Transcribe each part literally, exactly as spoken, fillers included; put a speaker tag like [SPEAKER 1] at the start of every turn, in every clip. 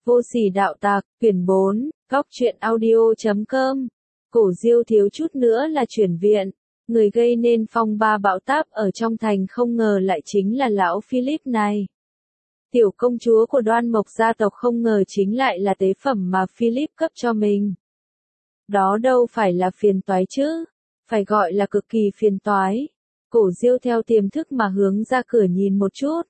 [SPEAKER 1] Vô sỉ đạo tặc, quyển bốn, góc truyện audio chấm com. Cổ Diêu thiếu chút nữa là chuyển viện. Người gây nên phong ba bão táp ở trong thành không ngờ lại chính là lão Philip này. Tiểu công chúa của Đoan Mộc gia tộc không ngờ chính lại là tế phẩm mà Philip cấp cho mình. Đó đâu phải là phiền toái chứ, phải gọi là cực kỳ phiền toái. Cổ Diêu theo tiềm thức mà hướng ra cửa nhìn một chút.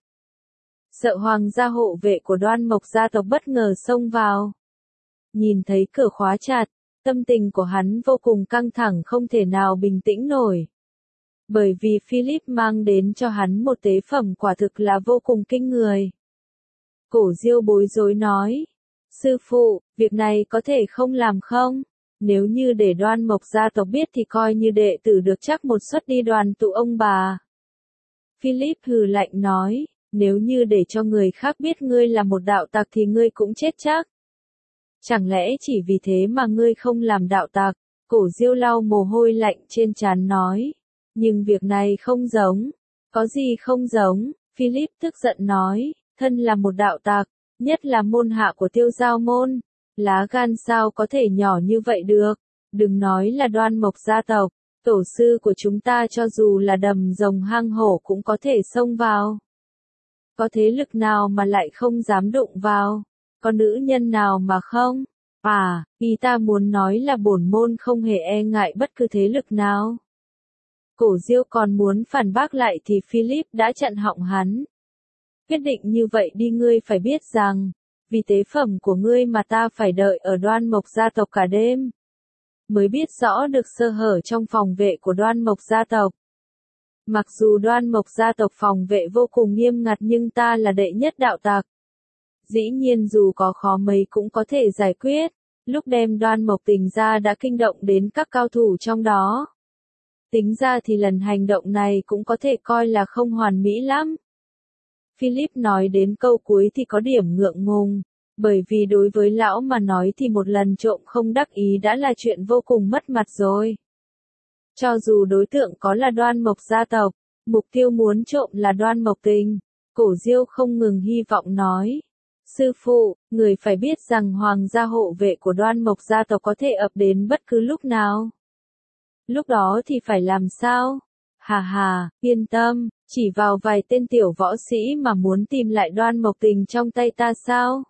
[SPEAKER 1] Sợ hoàng gia hộ vệ của Đoan Mộc gia tộc bất ngờ xông vào. Nhìn thấy cửa khóa chặt, tâm tình của hắn vô cùng căng thẳng không thể nào bình tĩnh nổi. Bởi vì Philip mang đến cho hắn một tế phẩm quả thực là vô cùng kinh người. Cổ Diêu bối rối nói, sư phụ, việc này có thể không làm không? Nếu như để Đoan Mộc gia tộc biết thì coi như đệ tử được chắc một suất đi đoàn tụ ông bà. Philip hừ lạnh nói, nếu như để cho người khác biết ngươi là một đạo tặc thì ngươi cũng chết chắc. Chẳng lẽ chỉ vì thế mà ngươi không làm đạo tặc? Cổ Diêu lau mồ hôi lạnh trên trán nói. Nhưng việc này không giống. Có gì không giống? Philip tức giận nói, thân là một đạo tặc, nhất là môn hạ của Tiêu Giao môn. Lá gan sao có thể nhỏ như vậy được? Đừng nói là Đoan Mộc gia tộc, tổ sư của chúng ta cho dù là đầm rồng hang hổ cũng có thể xông vào. Có thế lực nào mà lại không dám đụng vào? Có nữ nhân nào mà không? À, ý ta muốn nói là bổn môn không hề e ngại bất cứ thế lực nào. Cổ Diêu còn muốn phản bác lại thì Philip đã chặn họng hắn. Quyết định như vậy đi, ngươi phải biết rằng, vì tế phẩm của ngươi mà ta phải đợi ở Đoan Mộc gia tộc cả đêm. Mới biết rõ được sơ hở trong phòng vệ của Đoan Mộc gia tộc. Mặc dù Đoan Mộc gia tộc phòng vệ vô cùng nghiêm ngặt nhưng ta là đệ nhất đạo tặc. Dĩ nhiên dù có khó mấy cũng có thể giải quyết. Lúc đem Đoan Mộc Tình ra đã kinh động đến các cao thủ trong đó. Tính ra thì lần hành động này cũng có thể coi là không hoàn mỹ lắm. Philip nói đến câu cuối thì có điểm ngượng ngùng. Bởi vì đối với lão mà nói thì một lần trộm không đắc ý đã là chuyện vô cùng mất mặt rồi. Cho dù đối tượng có là Đoan Mộc gia tộc, mục tiêu muốn trộm là Đoan Mộc Tình, Cổ Diêu không ngừng hy vọng nói. Sư phụ, người phải biết rằng hoàng gia hộ vệ của Đoan Mộc gia tộc có thể ập đến bất cứ lúc nào. Lúc đó thì phải làm sao? Hà hà, yên tâm, chỉ vào vài tên tiểu võ sĩ mà muốn tìm lại Đoan Mộc Tình trong tay ta sao?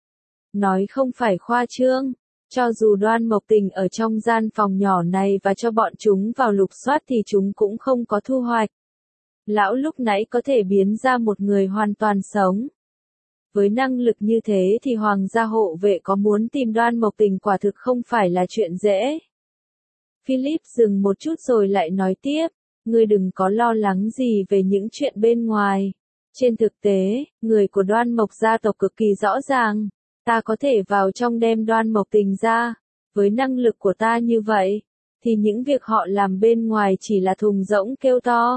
[SPEAKER 1] Nói không phải khoa trương. Cho dù Đoan Mộc Tình ở trong gian phòng nhỏ này và cho bọn chúng vào lục soát thì chúng cũng không có thu hoạch. Lão lúc nãy có thể biến ra một người hoàn toàn sống. Với năng lực như thế thì hoàng gia hộ vệ có muốn tìm Đoan Mộc Tình quả thực không phải là chuyện dễ. Philip dừng một chút rồi lại nói tiếp, ngươi đừng có lo lắng gì về những chuyện bên ngoài. Trên thực tế, người của Đoan Mộc gia tộc cực kỳ rõ ràng. Ta có thể vào trong đem Đoan Mộc Tình ra. Với năng lực của ta như vậy, thì những việc họ làm bên ngoài chỉ là thùng rỗng kêu to.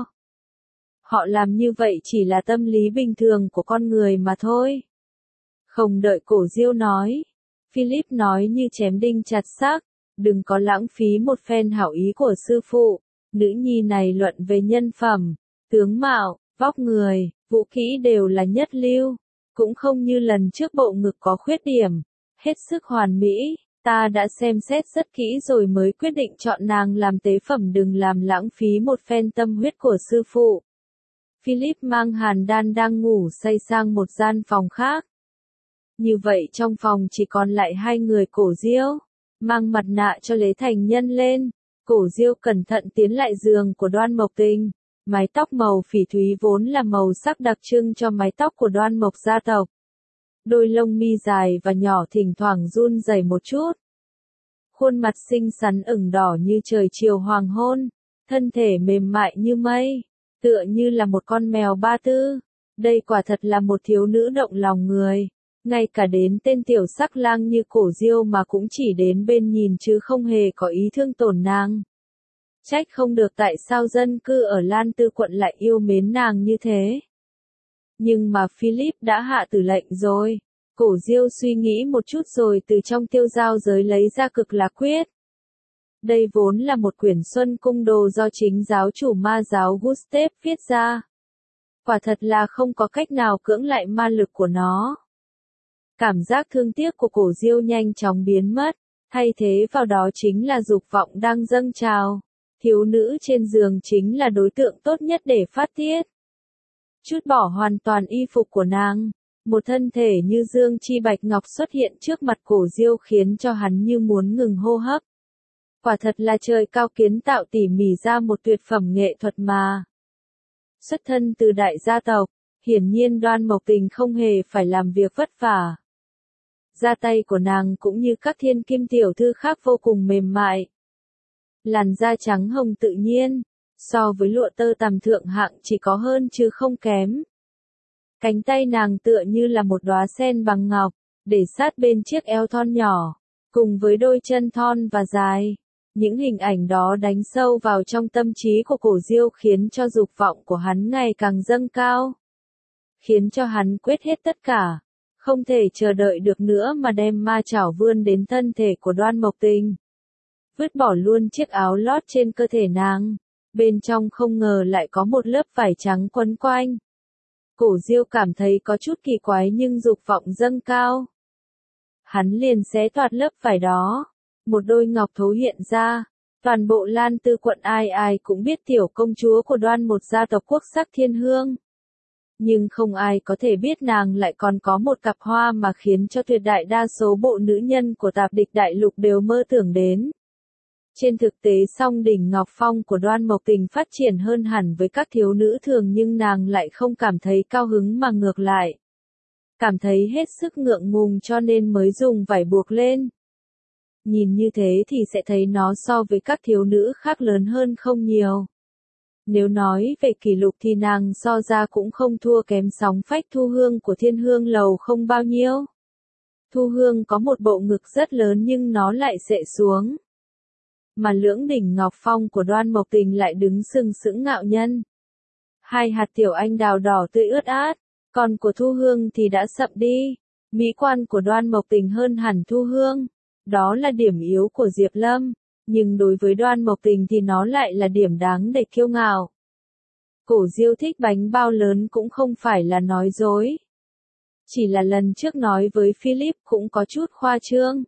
[SPEAKER 1] Họ làm như vậy chỉ là tâm lý bình thường của con người mà thôi. Không đợi Cổ Diêu nói, Philip nói như chém đinh chặt xác, đừng có lãng phí một phen hảo ý của sư phụ. Nữ nhi này luận về nhân phẩm, tướng mạo, vóc người, vũ khí đều là nhất lưu. Cũng không như lần trước bộ ngực có khuyết điểm, hết sức hoàn mỹ, ta đã xem xét rất kỹ rồi mới quyết định chọn nàng làm tế phẩm, đừng làm lãng phí một phen tâm huyết của sư phụ. Philip mang Hàn Đan đang ngủ say sang một gian phòng khác. Như vậy trong phòng chỉ còn lại hai người. Cổ Diêu mang mặt nạ cho Lễ Thành Nhân lên. Cổ Diêu cẩn thận tiến lại giường của Đoan Mộc Tình. Mái tóc màu phỉ thúy vốn là màu sắc đặc trưng cho mái tóc của Đoan Mộc gia tộc. Đôi lông mi dài và nhỏ thỉnh thoảng run rẩy một chút. Khuôn mặt xinh xắn ửng đỏ như trời chiều hoàng hôn. Thân thể mềm mại như mây. Tựa như là một con mèo ba tư. Đây quả thật là một thiếu nữ động lòng người. Ngay cả đến tên tiểu sắc lang như Cổ Diêu mà cũng chỉ đến bên nhìn chứ không hề có ý thương tổn nàng. Trách không được tại sao dân cư ở Lan Tư quận lại yêu mến nàng như thế. Nhưng mà Philip đã hạ tử lệnh rồi. Cổ Diêu suy nghĩ một chút rồi từ trong Tiêu Giao giới lấy ra Cực Lạc Quyết. Đây vốn là một quyển Xuân Cung Đồ do chính giáo chủ ma giáo Gustav viết ra. Quả thật là không có cách nào cưỡng lại ma lực của nó. Cảm giác thương tiếc của Cổ Diêu nhanh chóng biến mất, thay thế vào đó chính là dục vọng đang dâng trào. Thiếu nữ trên giường chính là đối tượng tốt nhất để phát tiết. Trút bỏ hoàn toàn y phục của nàng, một thân thể như dương chi bạch ngọc xuất hiện trước mặt Cổ Diêu khiến cho hắn như muốn ngừng hô hấp. Quả thật là trời cao kiến tạo tỉ mỉ ra một tuyệt phẩm nghệ thuật mà. Xuất thân từ đại gia tộc, hiển nhiên Đoan Mộc Tình không hề phải làm việc vất vả. Da tay của nàng cũng như các thiên kim tiểu thư khác vô cùng mềm mại. Làn da trắng hồng tự nhiên, so với lụa tơ tằm thượng hạng chỉ có hơn chứ không kém. Cánh tay nàng tựa như là một đóa sen bằng ngọc, để sát bên chiếc eo thon nhỏ, cùng với đôi chân thon và dài. Những hình ảnh đó đánh sâu vào trong tâm trí của Cổ Diêu khiến cho dục vọng của hắn ngày càng dâng cao. Khiến cho hắn quyết hết tất cả, không thể chờ đợi được nữa mà đem ma chảo vươn đến thân thể của Đoan Mộc Tình. Vứt bỏ luôn chiếc áo lót trên cơ thể nàng, bên trong không ngờ lại có một lớp vải trắng quấn quanh. Cổ Diêu cảm thấy có chút kỳ quái nhưng dục vọng dâng cao. Hắn liền xé toạc lớp vải đó, một đôi ngọc thố hiện ra, toàn bộ Lan Tư quận ai ai cũng biết tiểu công chúa của Đoan một gia tộc quốc sắc thiên hương. Nhưng không ai có thể biết nàng lại còn có một cặp hoa mà khiến cho tuyệt đại đa số bộ nữ nhân của tạp địch đại lục đều mơ tưởng đến. Trên thực tế song đỉnh Ngọc Phong của Đoan Mộc Tình phát triển hơn hẳn với các thiếu nữ thường nhưng nàng lại không cảm thấy cao hứng mà ngược lại. Cảm thấy hết sức ngượng ngùng cho nên mới dùng vải buộc lên. Nhìn như thế thì sẽ thấy nó so với các thiếu nữ khác lớn hơn không nhiều. Nếu nói về kỷ lục thì nàng so ra cũng không thua kém sóng phách Thu Hương của Thiên Hương Lầu không bao nhiêu. Thu Hương có một bộ ngực rất lớn nhưng nó lại xệ xuống. Mà lưỡng đỉnh Ngọc Phong của Đoan Mộc Tình lại đứng sừng sững ngạo nhân. Hai hạt tiểu anh đào đỏ tươi ướt át, còn của Thu Hương thì đã sậm đi. Mỹ quan của Đoan Mộc Tình hơn hẳn Thu Hương. Đó là điểm yếu của Diệp Lâm, nhưng đối với Đoan Mộc Tình thì nó lại là điểm đáng để kiêu ngạo. Cổ Diêu thích bánh bao lớn cũng không phải là nói dối. Chỉ là lần trước nói với Philip cũng có chút khoa trương.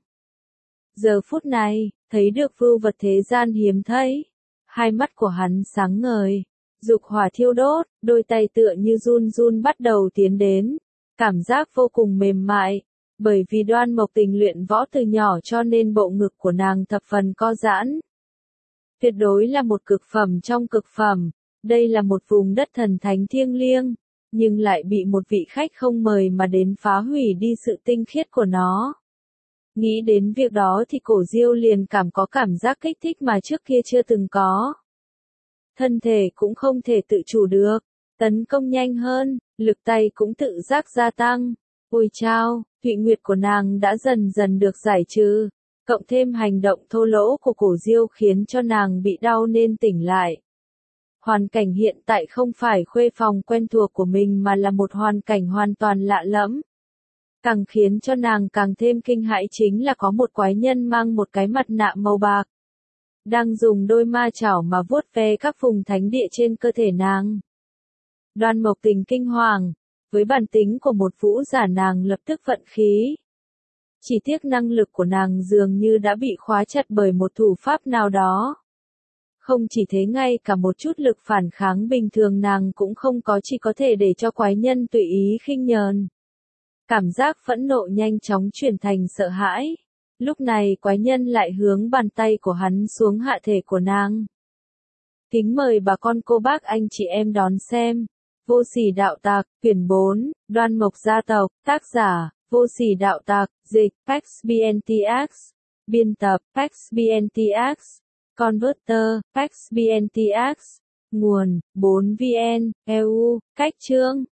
[SPEAKER 1] Giờ phút này, thấy được vưu vật thế gian hiếm thấy. Hai mắt của hắn sáng ngời, dục hỏa thiêu đốt, đôi tay tựa như run run bắt đầu tiến đến. Cảm giác vô cùng mềm mại. Bởi vì Đoan Mộc Tình luyện võ từ nhỏ cho nên bộ ngực của nàng thập phần co giãn. Tuyệt đối là một cực phẩm trong cực phẩm. Đây là một vùng đất thần thánh thiêng liêng, nhưng lại bị một vị khách không mời mà đến phá hủy đi sự tinh khiết của nó. Nghĩ đến việc đó thì Cổ Diêu liền cảm có cảm giác kích thích mà trước kia chưa từng có. Thân thể cũng không thể tự chủ được, tấn công nhanh hơn, lực tay cũng tự giác gia tăng. Ôi chao, Thụy Nguyệt của nàng đã dần dần được giải trừ, cộng thêm hành động thô lỗ của Cổ Diêu khiến cho nàng bị đau nên tỉnh lại. Hoàn cảnh hiện tại không phải khuê phòng quen thuộc của mình mà là một hoàn cảnh hoàn toàn lạ lẫm. Càng khiến cho nàng càng thêm kinh hãi chính là có một quái nhân mang một cái mặt nạ màu bạc. Đang dùng đôi ma chảo mà vuốt ve các vùng thánh địa trên cơ thể nàng. Đoan Mộc Tình kinh hoàng, với bản tính của một vũ giả nàng lập tức vận khí. Chỉ tiếc năng lực của nàng dường như đã bị khóa chặt bởi một thủ pháp nào đó. Không chỉ thế ngay cả một chút lực phản kháng bình thường nàng cũng không có chỉ có thể để cho quái nhân tùy ý khinh nhờn. Cảm giác phẫn nộ nhanh chóng chuyển thành sợ hãi. Lúc này quái nhân lại hướng bàn tay của hắn xuống hạ thể của nàng. Kính mời bà con cô bác anh chị em đón xem. Vô Sỉ Đạo Tặc, quyển bốn, Đoan Mộc Gia Tộc, tác giả, Vô Sỉ Đạo Tặc, dịch, Pax bê en tê ích, biên tập, Pax bê en tê ích, Converter, Pax bê en tê ích, nguồn, bốn vn, e u, cách chương.